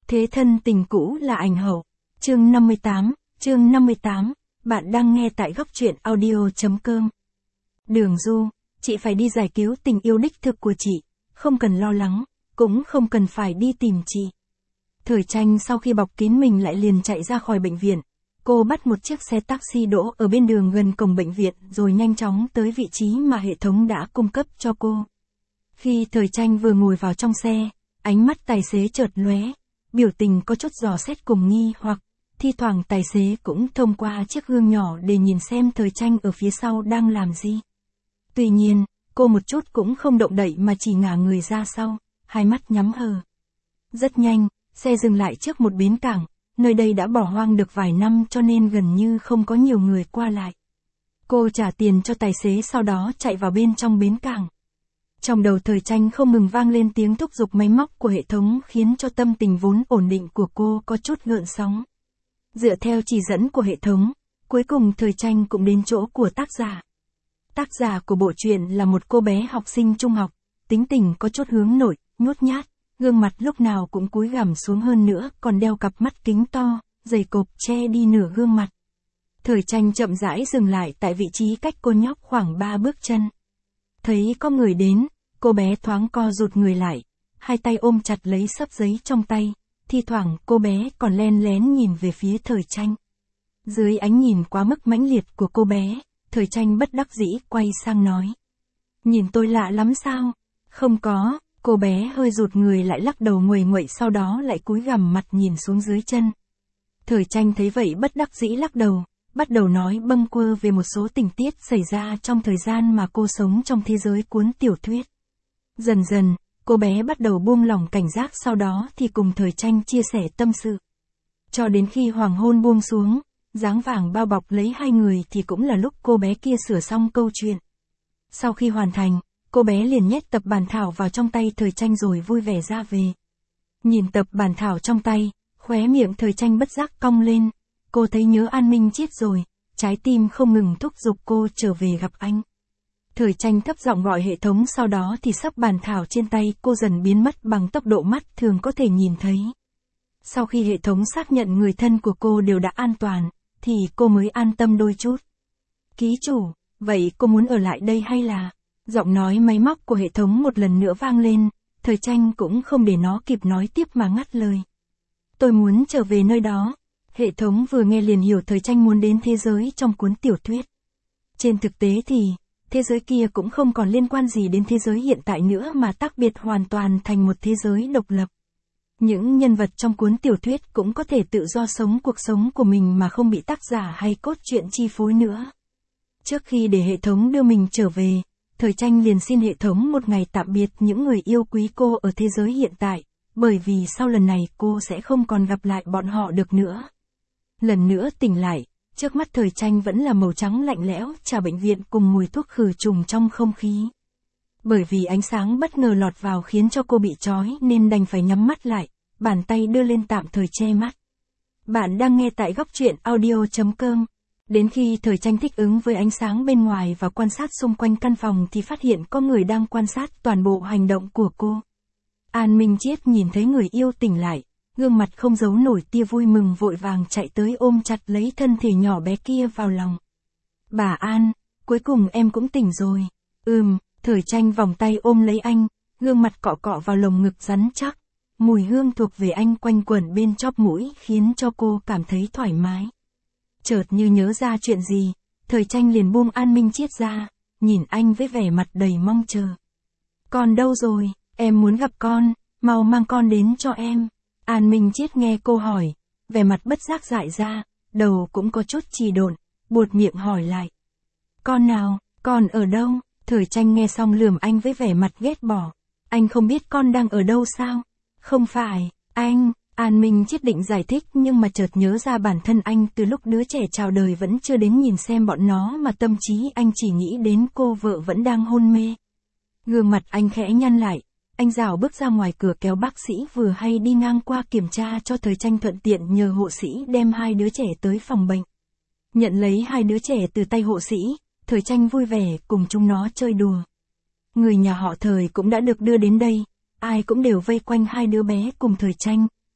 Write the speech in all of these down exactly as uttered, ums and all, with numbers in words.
Thế thân tình cũ là ảnh hậu. Chương năm mươi tám, chương năm mươi tám, bạn đang nghe tại góc truyện audio.com. Đường Du, chị phải đi giải cứu tình yêu đích thực của chị, không cần lo lắng, cũng không cần phải đi tìm chị. Thời Tranh sau khi bọc kín mình lại liền chạy ra khỏi bệnh viện. Cô bắt một chiếc xe taxi đỗ ở bên đường gần cổng bệnh viện rồi nhanh chóng tới vị trí mà hệ thống đã cung cấp cho cô. Khi Thời Tranh vừa ngồi vào trong xe, ánh mắt tài xế chợt lóe, biểu tình có chút dò xét cùng nghi hoặc, thi thoảng tài xế cũng thông qua chiếc gương nhỏ để nhìn xem Thời Tranh ở phía sau đang làm gì. Tuy nhiên, cô một chút cũng không động đậy mà chỉ ngả người ra sau, hai mắt nhắm hờ. Rất nhanh, xe dừng lại trước một bến cảng, nơi đây đã bỏ hoang được vài năm cho nên gần như không có nhiều người qua lại. Cô trả tiền cho tài xế sau đó chạy vào bên trong bến cảng. Trong đầu Thời Tranh không ngừng vang lên tiếng thúc giục máy móc của hệ thống khiến cho tâm tình vốn ổn định của cô có chút gợn sóng. Dựa theo chỉ dẫn của hệ thống, cuối cùng Thời Tranh cũng đến chỗ của tác giả. Tác giả của bộ truyện là một cô bé học sinh trung học, tính tình có chút hướng nội, nhút nhát, gương mặt lúc nào cũng cúi gằm xuống hơn nữa còn đeo cặp mắt kính to, dày cộp che đi nửa gương mặt. Thời Tranh chậm rãi dừng lại tại vị trí cách cô nhóc khoảng ba bước chân. Thấy có người đến, cô bé thoáng co rụt người lại, hai tay ôm chặt lấy xấp giấy trong tay, thi thoảng cô bé còn len lén nhìn về phía Thời Tranh. Dưới ánh nhìn quá mức mãnh liệt của cô bé, Thời Tranh bất đắc dĩ quay sang nói. Nhìn tôi lạ lắm sao? Không có, cô bé hơi rụt người lại lắc đầu nguầy nguậy sau đó lại cúi gằm mặt nhìn xuống dưới chân. Thời Tranh thấy vậy bất đắc dĩ lắc đầu, bắt đầu nói bâng quơ về một số tình tiết xảy ra trong thời gian mà cô sống trong thế giới cuốn tiểu thuyết. Dần dần, cô bé bắt đầu buông lỏng cảnh giác sau đó thì cùng Thời Tranh chia sẻ tâm sự. Cho đến khi hoàng hôn buông xuống, dáng vàng bao bọc lấy hai người thì cũng là lúc cô bé kia sửa xong câu chuyện. Sau khi hoàn thành, cô bé liền nhét tập bản thảo vào trong tay Thời Tranh rồi vui vẻ ra về. Nhìn tập bản thảo trong tay, khóe miệng Thời Tranh bất giác cong lên. Cô thấy nhớ An Minh Chiết rồi, trái tim không ngừng thúc giục cô trở về gặp anh. Thời Tranh thấp giọng gọi hệ thống sau đó thì sắp bản thảo trên tay cô dần biến mất bằng tốc độ mắt thường có thể nhìn thấy. Sau khi hệ thống xác nhận người thân của cô đều đã an toàn, thì cô mới an tâm đôi chút. Ký chủ, vậy cô muốn ở lại đây hay là... Giọng nói máy móc của hệ thống một lần nữa vang lên, Thời Tranh cũng không để nó kịp nói tiếp mà ngắt lời. Tôi muốn trở về nơi đó. Hệ thống vừa nghe liền hiểu Thời Tranh muốn đến thế giới trong cuốn tiểu thuyết. Trên thực tế thì, thế giới kia cũng không còn liên quan gì đến thế giới hiện tại nữa mà tác biệt hoàn toàn thành một thế giới độc lập. Những nhân vật trong cuốn tiểu thuyết cũng có thể tự do sống cuộc sống của mình mà không bị tác giả hay cốt truyện chi phối nữa. Trước khi để hệ thống đưa mình trở về, Thời Tranh liền xin hệ thống một ngày tạm biệt những người yêu quý cô ở thế giới hiện tại, bởi vì sau lần này cô sẽ không còn gặp lại bọn họ được nữa. Lần nữa tỉnh lại, trước mắt Thời Tranh vẫn là màu trắng lạnh lẽo, trà bệnh viện cùng mùi thuốc khử trùng trong không khí. Bởi vì ánh sáng bất ngờ lọt vào khiến cho cô bị chói nên đành phải nhắm mắt lại, bàn tay đưa lên tạm thời che mắt. Bạn đang nghe tại góc truyện audio.com. Đến khi Thời Tranh thích ứng với ánh sáng bên ngoài và quan sát xung quanh căn phòng thì phát hiện có người đang quan sát toàn bộ hành động của cô. An Minh Chiết nhìn thấy người yêu tỉnh lại, gương mặt không giấu nổi tia vui mừng vội vàng chạy tới ôm chặt lấy thân thể nhỏ bé kia vào lòng. Bà An, cuối cùng em cũng tỉnh rồi. Ừm, Thời Tranh vòng tay ôm lấy anh, gương mặt cọ cọ vào lồng ngực rắn chắc. Mùi hương thuộc về anh quanh quẩn bên chóp mũi khiến cho cô cảm thấy thoải mái. Chợt như nhớ ra chuyện gì, Thời Tranh liền buông An Minh Chiết ra, nhìn anh với vẻ mặt đầy mong chờ. Con đâu rồi, em muốn gặp con, mau mang con đến cho em. An Minh Chiết nghe cô hỏi, vẻ mặt bất giác dại ra, đầu cũng có chút trì độn, buột miệng hỏi lại. Con nào, con ở đâu? Thời Tranh nghe xong lườm anh với vẻ mặt ghét bỏ. Anh không biết con đang ở đâu sao? Không phải, anh... An Minh Chiết định giải thích nhưng mà chợt nhớ ra bản thân anh từ lúc đứa trẻ chào đời vẫn chưa đến nhìn xem bọn nó mà tâm trí anh chỉ nghĩ đến cô vợ vẫn đang hôn mê. Gương mặt anh khẽ nhăn lại, anh rảo bước ra ngoài cửa kéo bác sĩ vừa hay đi ngang qua kiểm tra cho Thời Tranh thuận tiện nhờ hộ sĩ đem hai đứa trẻ tới phòng bệnh. Nhận lấy hai đứa trẻ từ tay hộ sĩ, Thời Tranh vui vẻ cùng chúng nó chơi đùa. Người nhà họ Thời cũng đã được đưa đến đây, ai cũng đều vây quanh hai đứa bé cùng Thời Tranh.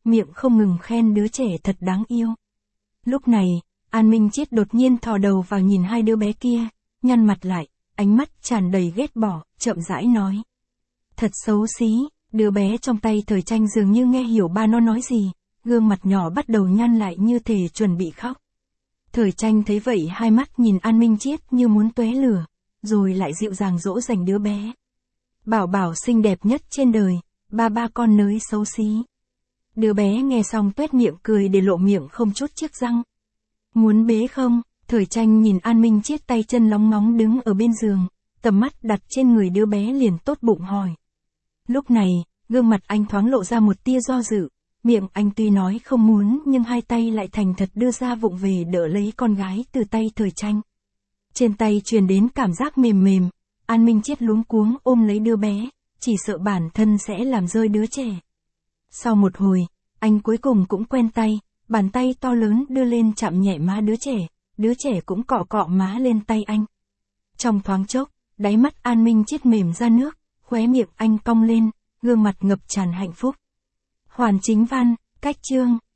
miệng không ngừng khen đứa trẻ thật đáng yêu. Lúc này, An Minh Chiết đột nhiên thò đầu vào nhìn hai đứa bé kia, nhăn mặt lại, ánh mắt tràn đầy ghét bỏ, chậm rãi nói. Thật xấu xí, đứa bé trong tay Thời Tranh dường như nghe hiểu ba nó nói gì, gương mặt nhỏ bắt đầu nhăn lại như thể chuẩn bị khóc. Thời Tranh thấy vậy hai mắt nhìn An Minh Chiết như muốn tóe lửa, rồi lại dịu dàng dỗ dành đứa bé. Bảo bảo xinh đẹp nhất trên đời, ba ba con nới xấu xí. Đứa bé nghe xong tuét miệng cười để lộ miệng không chút chiếc răng. Muốn bế không? Thời Tranh nhìn An Minh Chiết tay chân lóng ngóng đứng ở bên giường, tầm mắt đặt trên người đứa bé liền tốt bụng hỏi. Lúc này, gương mặt anh thoáng lộ ra một tia do dự, miệng anh tuy nói không muốn nhưng hai tay lại thành thật đưa ra vụng về đỡ lấy con gái từ tay Thời Tranh. Trên tay truyền đến cảm giác mềm mềm, An Minh Chiết luống cuống ôm lấy đứa bé, chỉ sợ bản thân sẽ làm rơi đứa trẻ. Sau một hồi, anh cuối cùng cũng quen tay, bàn tay to lớn đưa lên chạm nhẹ má đứa trẻ, đứa trẻ cũng cọ cọ má lên tay anh. Trong thoáng chốc, đáy mắt An Minh Chiết mềm ra nước, khóe miệng anh cong lên, gương mặt ngập tràn hạnh phúc. Hoàn chính văn, cách chương.